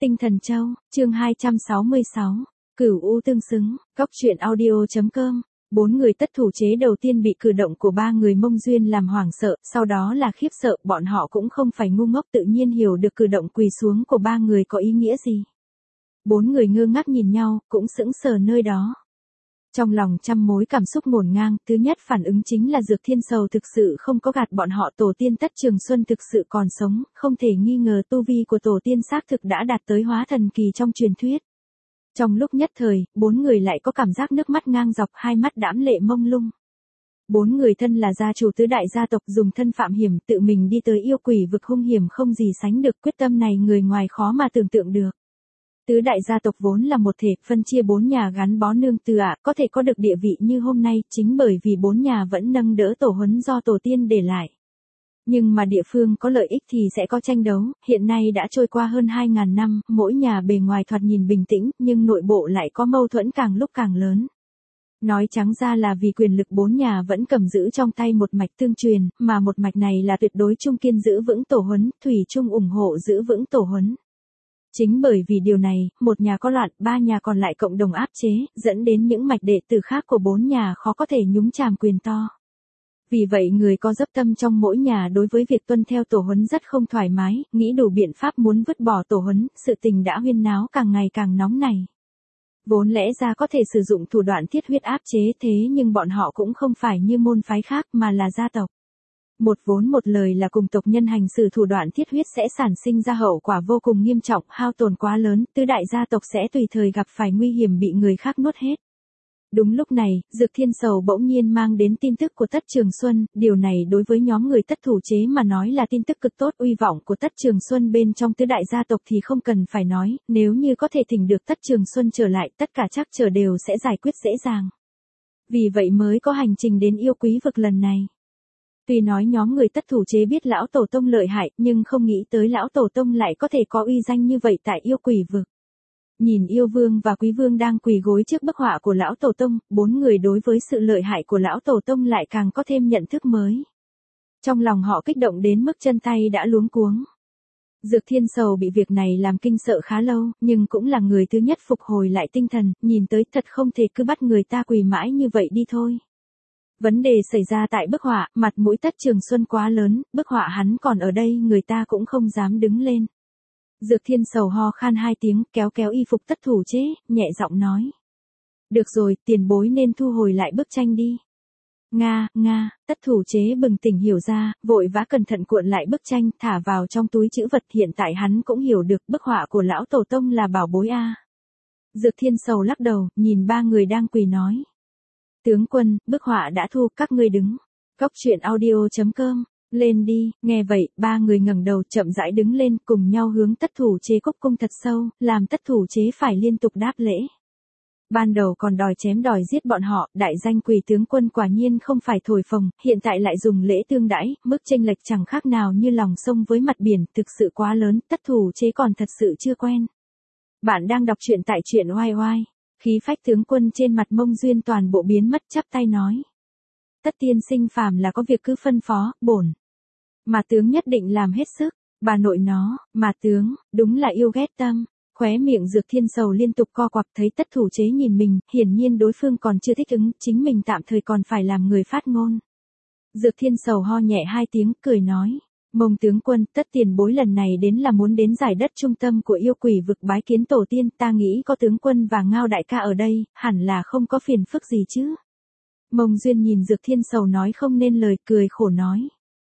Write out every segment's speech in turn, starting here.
Tinh Thần Châu, chương 266, Cửu U tương xứng, Cóc truyện audio.com. 4 người tất thủ chế đầu tiên bị cử động của 3 người Mông Duyên làm hoảng sợ, sau đó là khiếp sợ, bọn họ cũng không phải ngu ngốc tự nhiên hiểu được cử động quỳ xuống của 3 người có ý nghĩa gì. 4 người ngơ ngác nhìn nhau, cũng sững sờ nơi đó. Trong lòng trăm mối cảm xúc ngổn ngang, thứ nhất phản ứng chính là Dược Thiên Sầu thực sự không có gạt bọn họ, tổ tiên Tất Trường Xuân thực sự còn sống, không thể nghi ngờ tu vi của tổ tiên xác thực đã đạt tới hóa thần kỳ trong truyền thuyết. Trong lúc nhất thời, 4 người lại có cảm giác nước mắt ngang dọc, hai mắt đãm lệ mông lung. 4 người thân là gia chủ tứ đại gia tộc, dùng thân phạm hiểm tự mình đi tới yêu quỷ vực hung hiểm không gì sánh được, quyết tâm này người ngoài khó mà tưởng tượng được. Tứ đại gia tộc vốn là một thể, phân chia 4 nhà gắn bó nương tựa, có thể có được địa vị như hôm nay, chính bởi vì 4 nhà vẫn nâng đỡ tổ huấn do tổ tiên để lại. Nhưng mà địa phương có lợi ích thì sẽ có tranh đấu, hiện nay đã trôi qua hơn 2.000 năm, mỗi nhà bề ngoài thoạt nhìn bình tĩnh, nhưng nội bộ lại có mâu thuẫn càng lúc càng lớn. Nói trắng ra là vì quyền lực 4 nhà vẫn cầm giữ trong tay một mạch tương truyền, mà một mạch này là tuyệt đối trung kiên giữ vững tổ huấn, thủy chung ủng hộ giữ vững tổ huấn. Chính bởi vì điều này, một nhà có loạn, 3 nhà còn lại cộng đồng áp chế, dẫn đến những mạch đệ tử khác của 4 nhà khó có thể nhúng chàm quyền to. Vì vậy người có dấp tâm trong mỗi nhà đối với việc tuân theo tổ huấn rất không thoải mái, nghĩ đủ biện pháp muốn vứt bỏ tổ huấn, sự tình đã huyên náo càng ngày càng nóng này. Vốn lẽ ra có thể sử dụng thủ đoạn thiết huyết áp chế, thế nhưng bọn họ cũng không phải như môn phái khác mà là gia tộc. Một vốn một lời là cùng tộc nhân hành xử thủ đoạn thiết huyết sẽ sản sinh ra hậu quả vô cùng nghiêm trọng, hao tổn quá lớn, tứ đại gia tộc sẽ tùy thời gặp phải nguy hiểm bị người khác nuốt hết. Đúng lúc này, Dược Thiên Sầu bỗng nhiên mang đến tin tức của Tất Trường Xuân, điều này đối với nhóm người tất thủ chế mà nói là tin tức cực tốt, uy vọng của Tất Trường Xuân bên trong tứ đại gia tộc thì không cần phải nói, nếu như có thể thỉnh được Tất Trường Xuân trở lại, tất cả chắc trở đều sẽ giải quyết dễ dàng. Vì vậy mới có hành trình đến yêu quý vực lần này. Tuy nói nhóm người tất thủ chế biết lão tổ tông lợi hại, nhưng không nghĩ tới lão tổ tông lại có thể có uy danh như vậy tại yêu quỷ vực. Nhìn yêu vương và quý vương đang quỳ gối trước bức họa của lão tổ tông, 4 người đối với sự lợi hại của lão tổ tông lại càng có thêm nhận thức mới. Trong lòng họ kích động đến mức chân tay đã luống cuống. Dược Thiên Sầu bị việc này làm kinh sợ khá lâu, nhưng cũng là người thứ nhất phục hồi lại tinh thần, nhìn tới thật không thể cứ bắt người ta quỳ mãi như vậy đi thôi. Vấn đề xảy ra tại bức họa, mặt mũi Tất Trường Xuân quá lớn, bức họa hắn còn ở đây người ta cũng không dám đứng lên. Dược Thiên Sầu ho khan 2 tiếng, kéo kéo y phục tất thủ chế, nhẹ giọng nói. Được rồi, tiền bối nên thu hồi lại bức tranh đi. Nga, tất thủ chế bừng tỉnh hiểu ra, vội vã cẩn thận cuộn lại bức tranh, thả vào trong túi trữ vật, hiện tại hắn cũng hiểu được bức họa của lão tổ tông là bảo bối a. Dược Thiên Sầu lắc đầu, nhìn 3 người đang quỳ nói. Tướng quân, bức họa đã thu, các ngươi đứng. Cóc truyện audio.com. Lên đi, nghe vậy, 3 người ngẩng đầu chậm rãi đứng lên cùng nhau hướng tất thủ chế cúc cung thật sâu, làm tất thủ chế phải liên tục đáp lễ. Ban đầu còn đòi chém đòi giết bọn họ, đại danh quỳ tướng quân quả nhiên không phải thổi phồng, hiện tại lại dùng lễ tương đãi, mức chênh lệch chẳng khác nào như lòng sông với mặt biển, thực sự quá lớn, tất thủ chế còn thật sự chưa quen. Bạn đang đọc truyện tại truyện oai oai. Khí phách tướng quân trên mặt Mông Duyên toàn bộ biến mất, chắp tay nói. Tất tiên sinh phàm là có việc cứ phân phó, bổn. Mà tướng nhất định làm hết sức, bà nội nó, mà tướng, đúng là yêu ghét tâm. Khóe miệng Dược Thiên Sầu liên tục co quặp, thấy tất thủ chế nhìn mình, hiển nhiên đối phương còn chưa thích ứng, chính mình tạm thời còn phải làm người phát ngôn. Dược Thiên Sầu ho nhẹ 2 tiếng, cười nói. Mông tướng quân, tất tiền bối lần này đến là muốn đến giải đất trung tâm của yêu quỷ vực bái kiến tổ tiên, ta nghĩ có tướng quân và Ngao đại ca ở đây, hẳn là không có phiền phức gì chứ. Mông Duyên nhìn Dược Thiên Sầu nói không nên lời, cười khổ nói.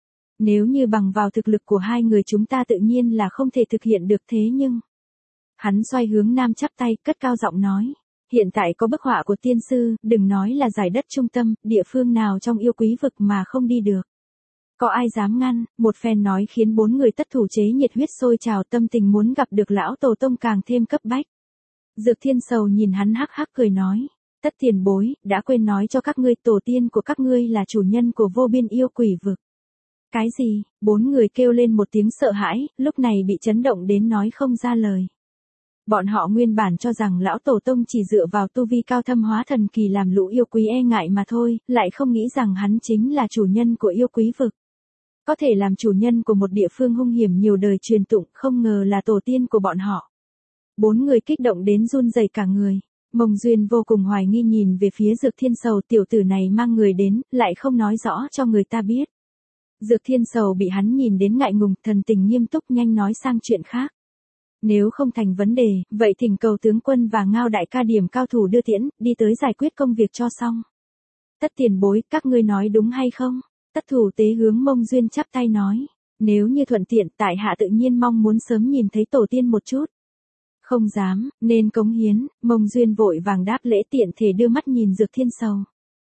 Nếu như bằng vào thực lực của 2 người chúng ta tự nhiên là không thể thực hiện được, thế nhưng. Hắn xoay hướng nam chắp tay, cất cao giọng nói. Hiện tại có bức họa của tiên sư, đừng nói là giải đất trung tâm, địa phương nào trong yêu quý vực mà không đi được. Có ai dám ngăn, một phen nói khiến 4 người tất thủ chế nhiệt huyết sôi trào, tâm tình muốn gặp được lão tổ tông càng thêm cấp bách. Dược Thiên Sầu nhìn hắn hắc hắc cười nói. Tất tiền bối, đã quên nói cho các ngươi, tổ tiên của các ngươi là chủ nhân của vô biên yêu quỷ vực. Cái gì? 4 người kêu lên một tiếng sợ hãi, lúc này bị chấn động đến nói không ra lời. Bọn họ nguyên bản cho rằng lão tổ tông chỉ dựa vào tu vi cao thâm hóa thần kỳ làm lũ yêu quý e ngại mà thôi, lại không nghĩ rằng hắn chính là chủ nhân của yêu quý vực. Có thể làm chủ nhân của một địa phương hung hiểm nhiều đời truyền tụng, không ngờ là tổ tiên của bọn họ. Bốn người kích động đến run rẩy cả người. Mông Duyên vô cùng hoài nghi nhìn về phía Dược Thiên Sầu, tiểu tử này mang người đến, lại không nói rõ cho người ta biết. Dược Thiên Sầu bị hắn nhìn đến ngại ngùng, thần tình nghiêm túc nhanh nói sang chuyện khác. Nếu không thành vấn đề, vậy thỉnh cầu tướng quân và Ngao đại ca điểm cao thủ đưa tiễn, đi tới giải quyết công việc cho xong. Tất tiền bối, các ngươi nói đúng hay không? Tất thủ tế hướng Mông Duyên chắp tay nói. Nếu như thuận tiện, tại hạ tự nhiên mong muốn sớm nhìn thấy tổ tiên một chút. Không dám, nên cống hiến, Mông Duyên vội vàng đáp lễ, tiện thể đưa mắt nhìn Dược Thiên Sầu.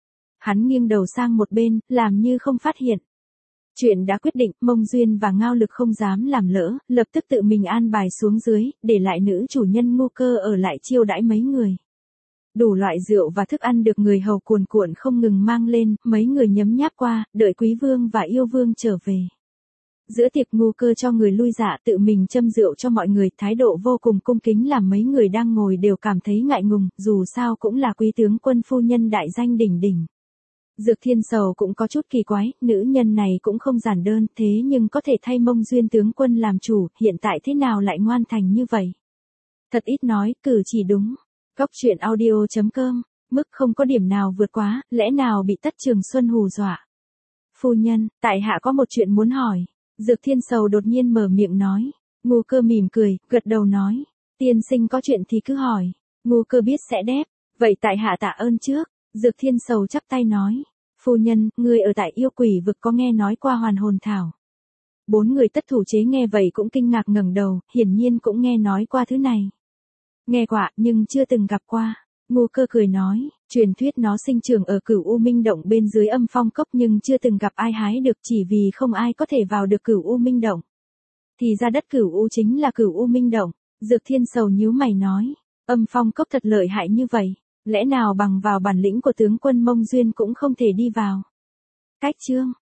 Hắn nghiêng đầu sang một bên, làm như không phát hiện. Chuyện đã quyết định, Mông Duyên và Ngao Lực không dám làm lỡ, lập tức tự mình an bài xuống dưới, để lại nữ chủ nhân Ngô Cơ ở lại chiêu đãi mấy người. Đủ loại rượu và thức ăn được người hầu cuồn cuộn không ngừng mang lên, mấy người nhấm nháp qua, đợi Quý Vương và Yêu Vương trở về. Giữa tiệc Ngô Cơ cho người lui dạ, tự mình châm rượu cho mọi người, thái độ vô cùng cung kính làm mấy người đang ngồi đều cảm thấy ngại ngùng, dù sao cũng là quý tướng quân phu nhân đại danh đỉnh đỉnh. Dược Thiên Sầu cũng có chút kỳ quái, nữ nhân này cũng không giản đơn, thế nhưng có thể thay Mông Duyên tướng quân làm chủ, hiện tại thế nào lại ngoan thành như vậy? Thật ít nói, cử chỉ đúng. Góc truyện audio.com, mức không có điểm nào vượt quá, lẽ nào bị Tất Trường Xuân hù dọa? Phu nhân, tại hạ có một chuyện muốn hỏi. Dược Thiên Sầu đột nhiên mở miệng nói. Ngô Cơ mỉm cười, gật đầu nói. Tiên sinh có chuyện thì cứ hỏi. Ngô Cơ biết sẽ đáp. Vậy tại hạ tạ ơn trước. Dược Thiên Sầu chắp tay nói. Phu nhân, người ở tại Yêu Quỷ Vực có nghe nói qua hoàn hồn thảo? Bốn người tất thủ chế nghe vậy cũng kinh ngạc ngẩng đầu, hiển nhiên cũng nghe nói qua thứ này. Nghe qua, nhưng chưa từng gặp qua. Ngô Cơ cười nói, truyền thuyết nó sinh trưởng ở Cửu U Minh Động bên dưới Âm Phong Cốc nhưng chưa từng gặp ai hái được, chỉ vì không ai có thể vào được Cửu U Minh Động. Thì ra đất Cửu U chính là Cửu U Minh Động. Dược Thiên Sầu nhíu mày nói, Âm Phong Cốc thật lợi hại như vậy, lẽ nào bằng vào bản lĩnh của tướng quân Mông Duyên cũng không thể đi vào? Cách chương